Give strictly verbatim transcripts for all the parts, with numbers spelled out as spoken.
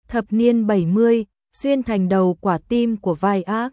Thập niên bảy mươi, xuyên thành đầu quả tim của vai ác.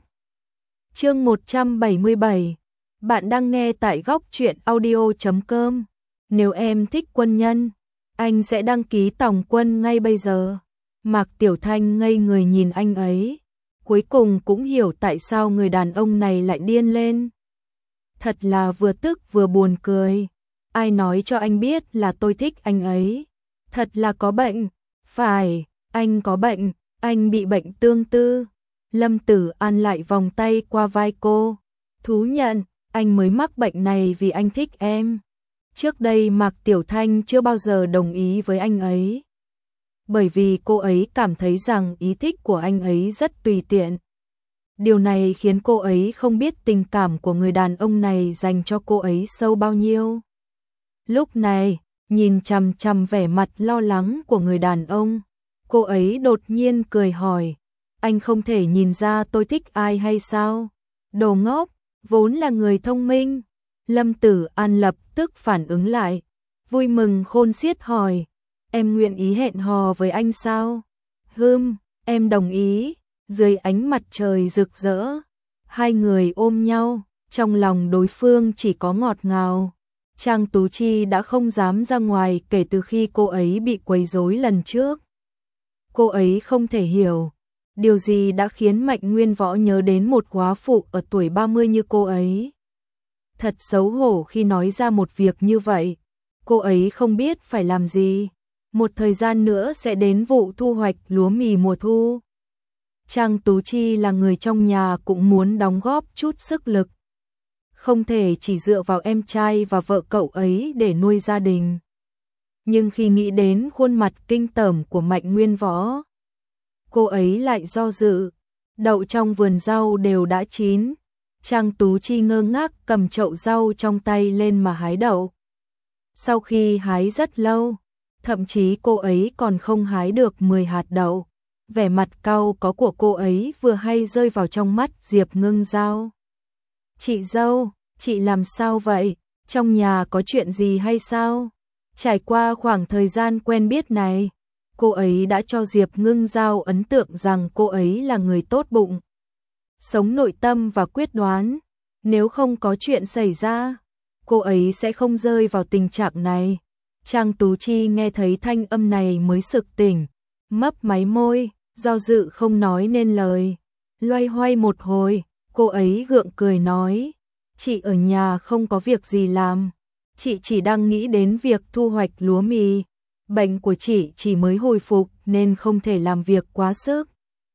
Chương một trăm bảy mươi bảy. Bạn đang nghe tại góc truyện audio chấm com. Nếu em thích quân nhân, anh sẽ đăng ký tòng quân ngay bây giờ. Mạc Tiểu Thanh ngây người nhìn anh ấy, cuối cùng cũng hiểu tại sao người đàn ông này lại điên lên. Thật là vừa tức vừa buồn cười. Ai nói cho anh biết là tôi thích anh ấy? Thật là có bệnh. Phải, anh có bệnh, anh bị bệnh tương tư. Lâm Tử An lại vòng tay qua vai cô. Thú nhận, anh mới mắc bệnh này vì anh thích em. Trước đây Mạc Tiểu Thanh chưa bao giờ đồng ý với anh ấy. Bởi vì cô ấy cảm thấy rằng ý thích của anh ấy rất tùy tiện. Điều này khiến cô ấy không biết tình cảm của người đàn ông này dành cho cô ấy sâu bao nhiêu. Lúc này, nhìn chằm chằm vẻ mặt lo lắng của người đàn ông, cô ấy đột nhiên cười hỏi, anh không thể nhìn ra tôi thích ai hay sao? Đồ ngốc, vốn là người thông minh. Lâm Tử An lập tức phản ứng lại, vui mừng khôn xiết hỏi, em nguyện ý hẹn hò với anh sao? Hừm, em đồng ý. Dưới ánh mặt trời rực rỡ, hai người ôm nhau, trong lòng đối phương chỉ có ngọt ngào. Trang Tú Chi đã không dám ra ngoài kể từ khi cô ấy bị quấy rối lần trước. Cô ấy không thể hiểu, điều gì đã khiến Mạnh Nguyên Võ nhớ đến một góa phụ ở tuổi ba mươi như cô ấy. Thật xấu hổ khi nói ra một việc như vậy, cô ấy không biết phải làm gì. Một thời gian nữa sẽ đến vụ thu hoạch lúa mì mùa thu. Trang Tú Chi là người trong nhà cũng muốn đóng góp chút sức lực. Không thể chỉ dựa vào em trai và vợ cậu ấy để nuôi gia đình. Nhưng khi nghĩ đến khuôn mặt kinh tởm của Mạnh Nguyên Võ, cô ấy lại do dự. Đậu trong vườn rau đều đã chín. Trang Tú Chi ngơ ngác cầm chậu rau trong tay lên mà hái đậu. Sau khi hái rất lâu, thậm chí cô ấy còn không hái được mười hạt đậu. Vẻ mặt cau có của cô ấy vừa hay rơi vào trong mắt Diệp Ngưng Giao. Chị dâu, chị làm sao vậy? Trong nhà có chuyện gì hay sao? Trải qua khoảng thời gian quen biết này, cô ấy đã cho Diệp Ngưng Giao ấn tượng rằng cô ấy là người tốt bụng, sống nội tâm và quyết đoán. Nếu không có chuyện xảy ra, cô ấy sẽ không rơi vào tình trạng này. Trang Tú Chi nghe thấy thanh âm này mới sực tỉnh, mấp máy môi, do dự không nói nên lời. Loay hoay một hồi, cô ấy gượng cười nói, chị ở nhà không có việc gì làm, chị chỉ đang nghĩ đến việc thu hoạch lúa mì. Bệnh của chị chỉ mới hồi phục nên không thể làm việc quá sức.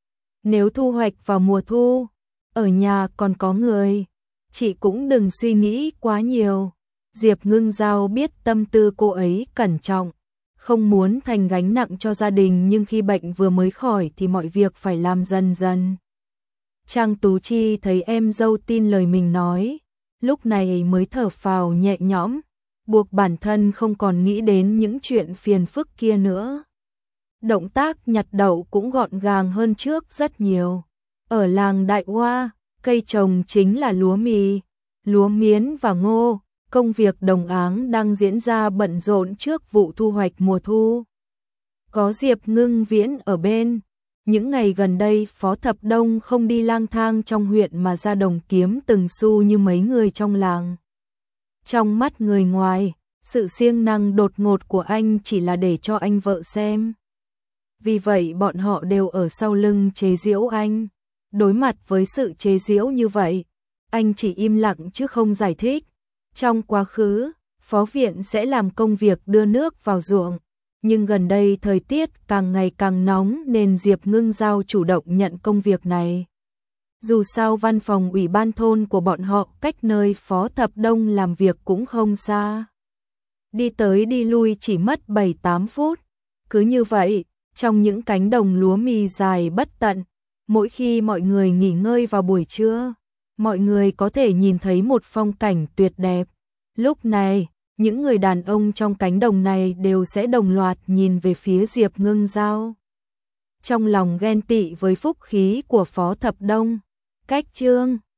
Nếu thu hoạch vào mùa thu, ở nhà còn có người, chị cũng đừng suy nghĩ quá nhiều. Diệp Ngưng Giao biết tâm tư cô ấy cẩn trọng, không muốn thành gánh nặng cho gia đình, nhưng khi bệnh vừa mới khỏi thì mọi việc phải làm dần dần. Trang Tú Chi thấy em dâu tin lời mình nói, lúc này mới thở phào nhẹ nhõm, buộc bản thân không còn nghĩ đến những chuyện phiền phức kia nữa. Động tác nhặt đậu cũng gọn gàng hơn trước rất nhiều. Ở làng Đại Hoa, cây trồng chính là lúa mì, lúa miến và ngô. Công việc đồng áng đang diễn ra bận rộn trước vụ thu hoạch mùa thu. Có Diệp Ngưng Viễn ở bên, những ngày gần đây Phó Thập Đông không đi lang thang trong huyện mà ra đồng kiếm từng xu như mấy người trong làng. Trong mắt người ngoài, sự siêng năng đột ngột của anh chỉ là để cho anh vợ xem. Vì vậy bọn họ đều ở sau lưng chế giễu anh. Đối mặt với sự chế giễu như vậy, anh chỉ im lặng chứ không giải thích. Trong quá khứ, phó viện sẽ làm công việc đưa nước vào ruộng, nhưng gần đây thời tiết càng ngày càng nóng nên Diệp Ngưng Giao chủ động nhận công việc này. Dù sao văn phòng ủy ban thôn của bọn họ cách nơi Phó Thập Đông làm việc cũng không xa. Đi tới đi lui chỉ mất bảy tám phút. Cứ như vậy, trong những cánh đồng lúa mì dài bất tận, mỗi khi mọi người nghỉ ngơi vào buổi trưa, mọi người có thể nhìn thấy một phong cảnh tuyệt đẹp. Lúc này, những người đàn ông trong cánh đồng này đều sẽ đồng loạt nhìn về phía Diệp Ngưng Giao. Trong lòng ghen tị với phúc khí của Phó Thập Đông. Cách chương